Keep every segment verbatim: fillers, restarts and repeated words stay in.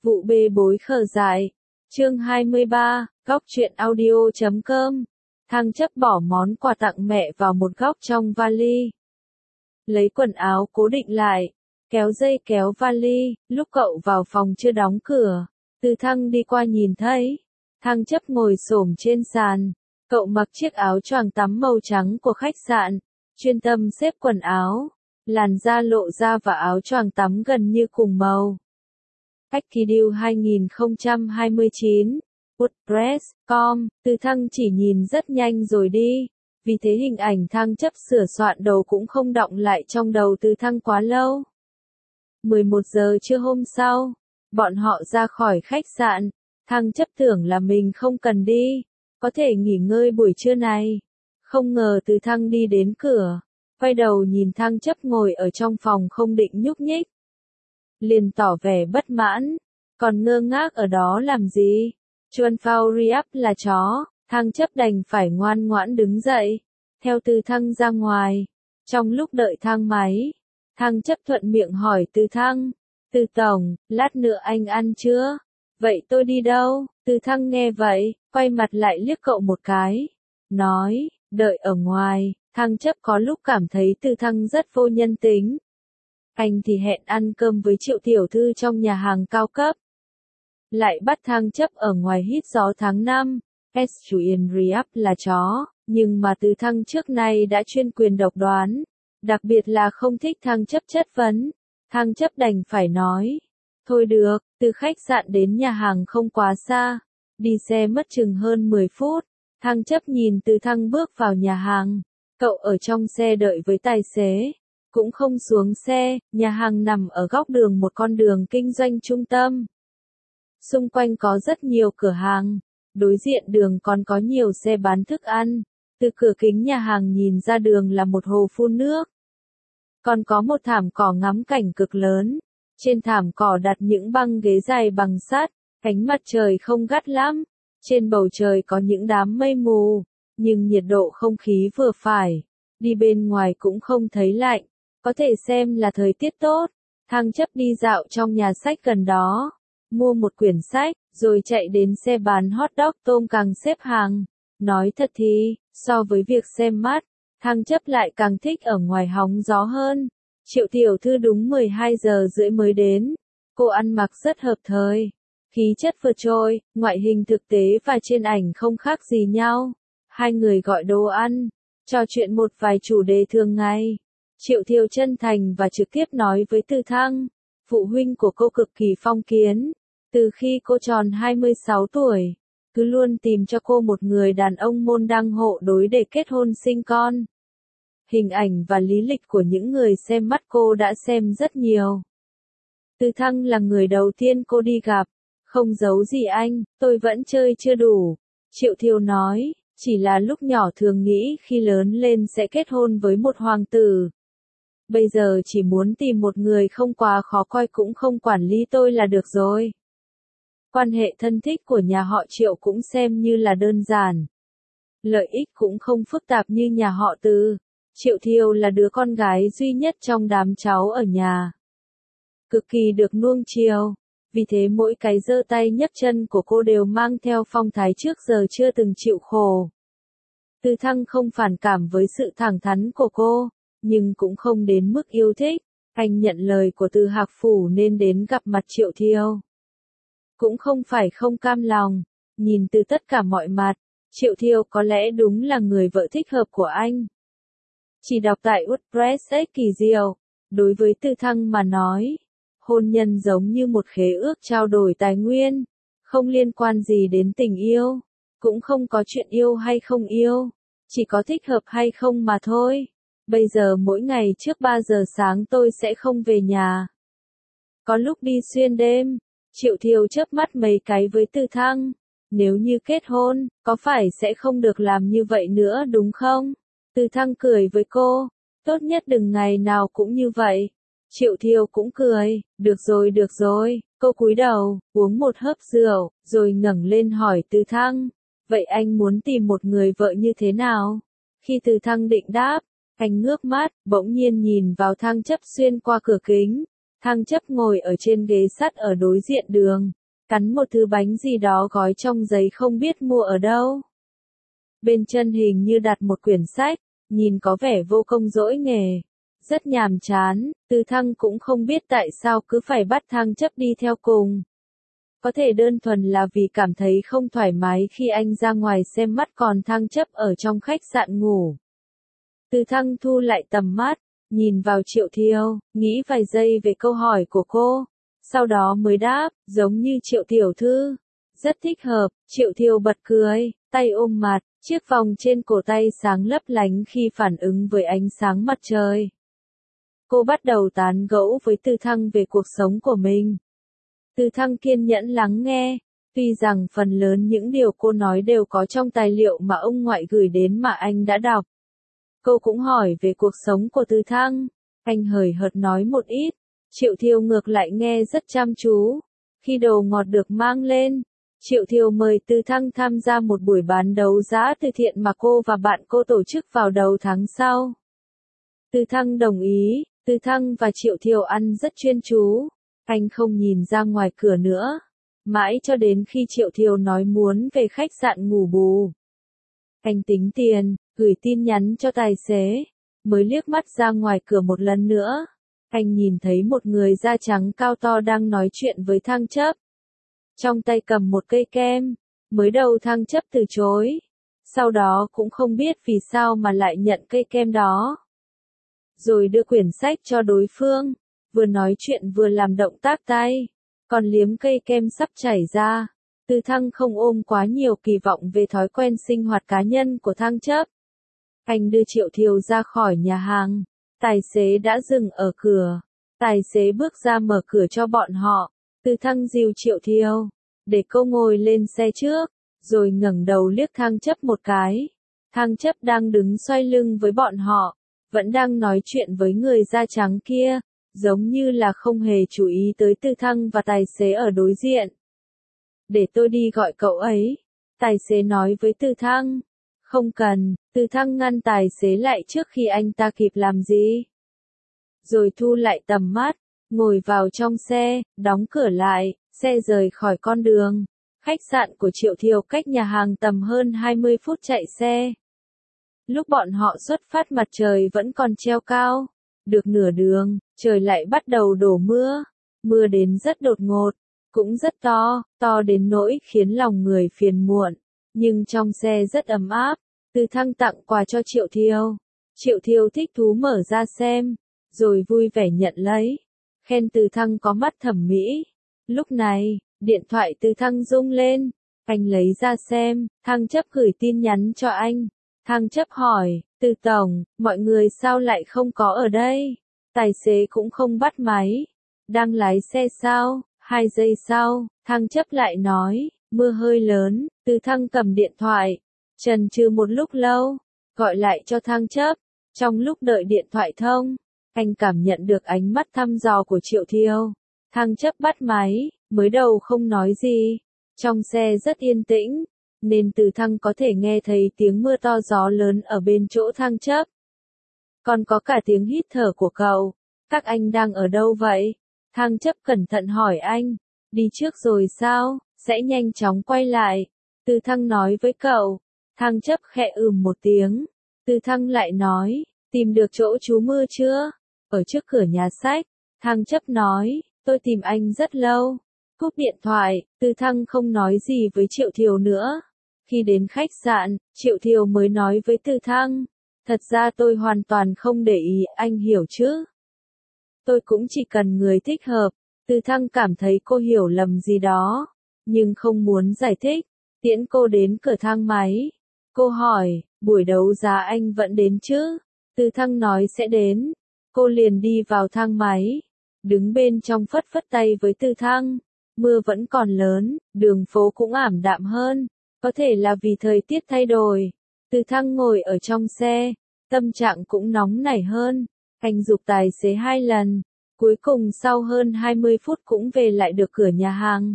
Vụ bê bối khờ dại. Chương hai mươi ba, góc truyện audio chấm com. Thăng chấp bỏ món quà tặng mẹ vào một góc trong vali. Lấy quần áo cố định lại, kéo dây kéo vali, lúc cậu vào phòng chưa đóng cửa, Từ Thăng đi qua nhìn thấy. Thăng chấp ngồi xổm trên sàn, cậu mặc chiếc áo choàng tắm màu trắng của khách sạn, chuyên tâm xếp quần áo, làn da lộ ra và áo choàng tắm gần như cùng màu. Ackideal hai không hai chín, WordPress chấm com, Từ Thăng chỉ nhìn rất nhanh rồi đi, vì thế hình ảnh Thăng chấp sửa soạn đầu cũng không đọng lại trong đầu Từ Thăng quá lâu. mười một giờ trưa hôm sau, bọn họ ra khỏi khách sạn, Thăng chấp tưởng là mình không cần đi, có thể nghỉ ngơi buổi trưa này. Không ngờ Từ Thăng đi đến cửa, quay đầu nhìn Thăng chấp ngồi ở trong phòng không định nhúc nhích. Liền tỏ vẻ bất mãn, còn ngơ ngác ở đó làm gì? Chuan phao Riap là chó, Thăng chấp đành phải ngoan ngoãn đứng dậy, theo Từ Thăng ra ngoài. Trong lúc đợi thang máy, Thăng chấp thuận miệng hỏi Từ Thăng, Từ Tổng, lát nữa anh ăn chưa? Vậy tôi đi đâu? Từ Thăng nghe vậy, quay mặt lại liếc cậu một cái, nói, đợi ở ngoài. Thăng chấp có lúc cảm thấy Từ Thăng rất vô nhân tính. Anh thì hẹn ăn cơm với Triệu tiểu thư trong nhà hàng cao cấp, lại bắt Thăng chấp ở ngoài hít gió tháng năm. Chuan Riap là chó, nhưng mà Từ Thăng trước nay đã chuyên quyền độc đoán, đặc biệt là không thích Thăng chấp chất vấn. Thăng chấp đành phải nói, thôi được, từ khách sạn đến nhà hàng không quá xa, đi xe mất chừng hơn mười phút. Thăng chấp nhìn Từ Thăng bước vào nhà hàng, cậu ở trong xe đợi với tài xế, cũng không xuống xe. Nhà hàng nằm ở góc đường một con đường kinh doanh trung tâm. Xung quanh có rất nhiều cửa hàng, đối diện đường còn có nhiều xe bán thức ăn. Từ cửa kính nhà hàng nhìn ra đường là một hồ phun nước. Còn có một thảm cỏ ngắm cảnh cực lớn. Trên thảm cỏ đặt những băng ghế dài bằng sắt, ánh mặt trời không gắt lắm. Trên bầu trời có những đám mây mù, nhưng nhiệt độ không khí vừa phải. Đi bên ngoài cũng không thấy lạnh, có thể xem là thời tiết tốt. Thăng chấp đi dạo trong nhà sách gần đó, mua một quyển sách, rồi chạy đến xe bán hot dog tôm càng xếp hàng. Nói thật thì, so với việc xem mắt, Thăng chấp lại càng thích ở ngoài hóng gió hơn. Triệu tiểu thư đúng mười hai giờ rưỡi mới đến. Cô ăn mặc rất hợp thời, khí chất vượt trội, ngoại hình thực tế và trên ảnh không khác gì nhau. Hai người gọi đồ ăn, trò chuyện một vài chủ đề thường ngày. Triệu Thiều chân thành và trực tiếp nói với Từ Thăng, phụ huynh của cô cực kỳ phong kiến. Từ khi cô tròn hai mươi sáu tuổi, cứ luôn tìm cho cô một người đàn ông môn đăng hộ đối để kết hôn sinh con. Hình ảnh và lý lịch của những người xem mắt cô đã xem rất nhiều. Từ Thăng là người đầu tiên cô đi gặp. Không giấu gì anh, tôi vẫn chơi chưa đủ. Triệu Thiều nói, chỉ là lúc nhỏ thường nghĩ khi lớn lên sẽ kết hôn với một hoàng tử. Bây giờ chỉ muốn tìm một người không quá khó coi cũng không quản lý tôi là được rồi. Quan hệ thân thích của nhà họ Triệu cũng xem như là đơn giản. Lợi ích cũng không phức tạp như nhà họ Từ. Triệu Thiều là đứa con gái duy nhất trong đám cháu ở nhà. Cực kỳ được nuông chiều. Vì thế mỗi cái giơ tay nhấc chân của cô đều mang theo phong thái trước giờ chưa từng chịu khổ. Từ Thăng không phản cảm với sự thẳng thắn của cô, nhưng cũng không đến mức yêu thích. Anh nhận lời của Từ Hạc Phủ nên đến gặp mặt Triệu Thiều. Cũng không phải không cam lòng, nhìn từ tất cả mọi mặt, Triệu Thiều có lẽ đúng là người vợ thích hợp của anh. Chỉ đọc tại WordPress ấy kỳ diệu, đối với Từ Thăng mà nói, hôn nhân giống như một khế ước trao đổi tài nguyên, không liên quan gì đến tình yêu, cũng không có chuyện yêu hay không yêu, chỉ có thích hợp hay không mà thôi. Bây giờ mỗi ngày trước ba giờ sáng tôi sẽ không về nhà. Có lúc đi xuyên đêm. Triệu Thiều chớp mắt mấy cái với Từ Thăng. Nếu như kết hôn, có phải sẽ không được làm như vậy nữa đúng không? Từ Thăng cười với cô. Tốt nhất đừng ngày nào cũng như vậy. Triệu Thiều cũng cười. Được rồi được rồi. Cô cúi đầu, uống một hớp rượu, rồi ngẩng lên hỏi Từ Thăng. Vậy anh muốn tìm một người vợ như thế nào? Khi Từ Thăng định đáp, anh ngước mắt, bỗng nhiên nhìn vào Thăng chấp xuyên qua cửa kính. Thăng Chấp ngồi ở trên ghế sắt ở đối diện đường, cắn một thứ bánh gì đó gói trong giấy không biết mua ở đâu. Bên chân hình như đặt một quyển sách, nhìn có vẻ vô công dỗi nghề. Rất nhàm chán, Từ Thăng cũng không biết tại sao cứ phải bắt Thăng Chấp đi theo cùng. Có thể đơn thuần là vì cảm thấy không thoải mái khi anh ra ngoài xem mắt còn Thăng Chấp ở trong khách sạn ngủ. Từ Thăng thu lại tầm mắt, nhìn vào Triệu Thiều, nghĩ vài giây về câu hỏi của cô. Sau đó mới đáp, giống như Triệu tiểu thư. Rất thích hợp, Triệu Thiều bật cười, tay ôm mặt, chiếc vòng trên cổ tay sáng lấp lánh khi phản ứng với ánh sáng mặt trời. Cô bắt đầu tán gẫu với Từ Thăng về cuộc sống của mình. Từ Thăng kiên nhẫn lắng nghe, tuy rằng phần lớn những điều cô nói đều có trong tài liệu mà ông ngoại gửi đến mà anh đã đọc. Cô cũng hỏi về cuộc sống của Từ Thăng, anh hời hợt nói một ít, Triệu Thiều ngược lại nghe rất chăm chú. Khi đồ ngọt được mang lên, Triệu Thiều mời Từ Thăng tham gia một buổi bán đấu giá từ thiện mà cô và bạn cô tổ chức vào đầu tháng sau. Từ Thăng đồng ý, Từ Thăng và Triệu Thiều ăn rất chuyên chú, anh không nhìn ra ngoài cửa nữa, mãi cho đến khi Triệu Thiều nói muốn về khách sạn ngủ bù. Anh tính tiền, gửi tin nhắn cho tài xế, mới liếc mắt ra ngoài cửa một lần nữa. Anh nhìn thấy một người da trắng cao to đang nói chuyện với Thăng Chấp. Trong tay cầm một cây kem, mới đầu Thăng Chấp từ chối. Sau đó cũng không biết vì sao mà lại nhận cây kem đó. Rồi đưa quyển sách cho đối phương, vừa nói chuyện vừa làm động tác tay, còn liếm cây kem sắp chảy ra. Từ Thăng không ôm quá nhiều kỳ vọng về thói quen sinh hoạt cá nhân của Thăng Chấp. Anh đưa Triệu Thiều ra khỏi nhà hàng, tài xế đã dừng ở cửa. Tài xế bước ra mở cửa cho bọn họ, Từ Thăng dìu Triệu Thiều, để cô ngồi lên xe trước, rồi ngẩng đầu liếc Thăng Chấp một cái. Thăng Chấp đang đứng xoay lưng với bọn họ, vẫn đang nói chuyện với người da trắng kia, giống như là không hề chú ý tới Từ Thăng và tài xế ở đối diện. Để tôi đi gọi cậu ấy, tài xế nói với Từ Thăng. Không cần, Từ Thăng ngăn tài xế lại trước khi anh ta kịp làm gì. Rồi thu lại tầm mắt, ngồi vào trong xe, đóng cửa lại, xe rời khỏi con đường. Khách sạn của Triệu Thiều cách nhà hàng tầm hơn hai mươi phút chạy xe. Lúc bọn họ xuất phát mặt trời vẫn còn treo cao. Được nửa đường, trời lại bắt đầu đổ mưa. Mưa đến rất đột ngột, cũng rất to, to đến nỗi khiến lòng người phiền muộn. Nhưng trong xe rất ấm áp. Từ Thăng tặng quà cho Triệu Thiều. Triệu Thiều thích thú mở ra xem, rồi vui vẻ nhận lấy. Khen Từ Thăng có mắt thẩm mỹ. Lúc này, điện thoại Từ Thăng rung lên. Anh lấy ra xem, Thăng Chấp gửi tin nhắn cho anh. Thăng Chấp hỏi, Từ Tổng, mọi người sao lại không có ở đây? Tài xế cũng không bắt máy. Đang lái xe sao? Hai giây sau, Thăng Chấp lại nói, mưa hơi lớn. Từ Thăng cầm điện thoại, chần chừ một lúc lâu, gọi lại cho Thăng Chấp. Trong lúc đợi điện thoại thông, anh cảm nhận được ánh mắt thăm dò của Triệu Thiều. Thăng Chấp bắt máy, mới đầu không nói gì. Trong xe rất yên tĩnh, nên Từ Thăng có thể nghe thấy tiếng mưa to gió lớn ở bên chỗ Thăng Chấp. Còn có cả tiếng hít thở của cậu. Các anh đang ở đâu vậy? Thăng Chấp cẩn thận hỏi anh. Đi trước rồi sao? Sẽ nhanh chóng quay lại. Từ Thăng nói với cậu. Thăng Chấp khẽ ừm một tiếng. Từ Thăng lại nói, tìm được chỗ trú mưa chưa? Ở trước cửa nhà sách. Thăng Chấp nói, tôi tìm anh rất lâu. Cúp điện thoại, Từ Thăng không nói gì với Triệu Thiều nữa. Khi đến khách sạn, Triệu Thiều mới nói với Từ Thăng. Thật ra tôi hoàn toàn không để ý, anh hiểu chứ? Tôi cũng chỉ cần người thích hợp. Từ Thăng cảm thấy cô hiểu lầm gì đó, nhưng không muốn giải thích. Tiễn cô đến cửa thang máy. Cô hỏi, buổi đấu giá anh vẫn đến chứ? Từ Thăng nói sẽ đến. Cô liền đi vào thang máy, đứng bên trong phất phất tay với Từ Thăng. Mưa vẫn còn lớn, đường phố cũng ảm đạm hơn, có thể là vì thời tiết thay đổi. Từ Thăng ngồi ở trong xe, tâm trạng cũng nóng nảy hơn. Anh giục tài xế hai lần, cuối cùng sau hơn hai mươi phút cũng về lại được cửa nhà hàng.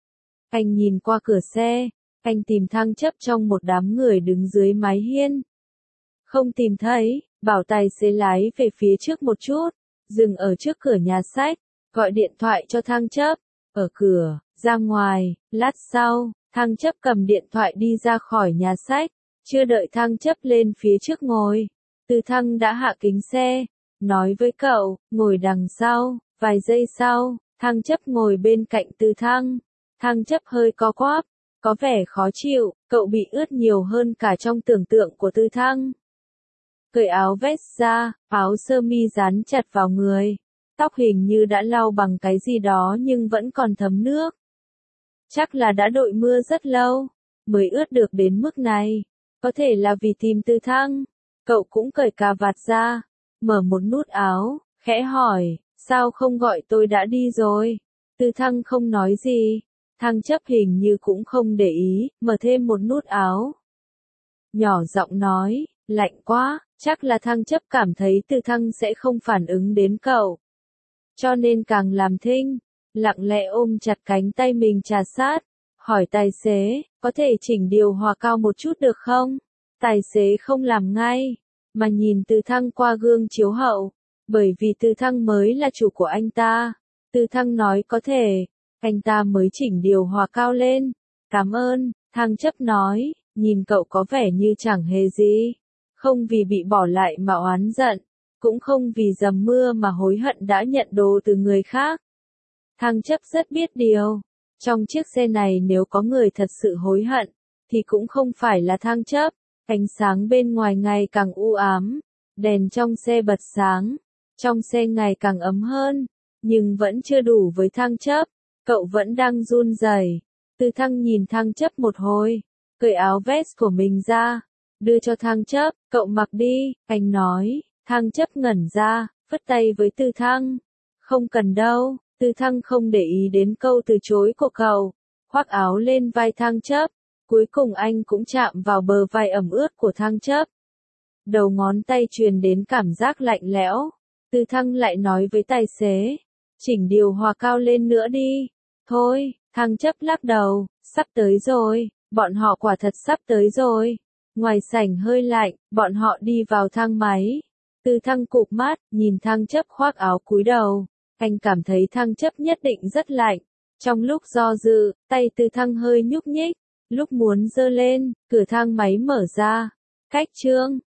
Anh nhìn qua cửa xe, anh tìm Thăng Chấp trong một đám người đứng dưới mái hiên. Không tìm thấy, bảo tài xế lái về phía trước một chút, dừng ở trước cửa nhà sách. gọi điện thoại cho Thăng Chấp, ở cửa, ra ngoài, lát sau, Thăng Chấp cầm điện thoại đi ra khỏi nhà sách, chưa đợi Thăng Chấp lên phía trước ngồi, Từ Thăng đã hạ kính xe, nói với cậu, ngồi đằng sau, vài giây sau, Thăng Chấp ngồi bên cạnh Từ Thăng, Thăng Chấp hơi co quắp, có vẻ khó chịu, cậu bị ướt nhiều hơn cả trong tưởng tượng của Từ Thăng. Cởi áo vest ra, áo sơ mi dán chặt vào người, tóc hình như đã lau bằng cái gì đó nhưng vẫn còn thấm nước. Chắc là đã đội mưa rất lâu, mới ướt được đến mức này, có thể là vì tìm Từ Thăng. Cậu cũng cởi cà vạt ra, mở một nút áo, khẽ hỏi, sao không gọi tôi đã đi rồi? Từ Thăng không nói gì, Thăng Chấp hình như cũng không để ý, mở thêm một nút áo. Nhỏ giọng nói, lạnh quá, chắc là Thăng Chấp cảm thấy Từ Thăng sẽ không phản ứng đến cậu. Cho nên càng làm thinh, lặng lẽ ôm chặt cánh tay mình trà sát, hỏi tài xế, có thể chỉnh điều hòa cao một chút được không? Tài xế không làm ngay, mà nhìn Từ Thăng qua gương chiếu hậu, bởi vì Từ Thăng mới là chủ của anh ta. Từ Thăng nói có thể, anh ta mới chỉnh điều hòa cao lên. Cảm ơn, Thăng Chấp nói, nhìn cậu có vẻ như chẳng hề gì. Không vì bị bỏ lại mà oán giận, cũng không vì dầm mưa mà hối hận đã nhận đồ từ người khác. Thăng Chấp rất biết điều, trong chiếc xe này nếu có người thật sự hối hận, thì cũng không phải là Thăng Chấp. Ánh sáng bên ngoài ngày càng u ám, đèn trong xe bật sáng, trong xe ngày càng ấm hơn, nhưng vẫn chưa đủ với Thăng Chấp, cậu vẫn đang run rẩy. Từ Thăng nhìn Thăng Chấp một hồi, cởi áo vest của mình ra, đưa cho Thăng Chấp, cậu mặc đi, anh nói. Thăng Chấp ngẩn ra, phất tay với Từ Thăng, không cần đâu. Từ Thăng không để ý đến câu từ chối của cậu, khoác áo lên vai Thăng Chấp. Cuối cùng anh cũng chạm vào bờ vai ẩm ướt của Thăng Chấp. Đầu ngón tay truyền đến cảm giác lạnh lẽo. Từ Thăng lại nói với tài xế, chỉnh điều hòa cao lên nữa đi. Thôi, Thăng Chấp lắc đầu, sắp tới rồi, bọn họ quả thật sắp tới rồi. Ngoài sảnh hơi lạnh, bọn họ đi vào thang máy. Từ Thăng cụp mắt, nhìn Thăng Chấp khoác áo cúi đầu. Anh cảm thấy Thăng Chấp nhất định rất lạnh. Trong lúc do dự, tay Từ Thăng hơi nhúc nhích. Lúc muốn giơ lên, cửa thang máy mở ra. Cách chương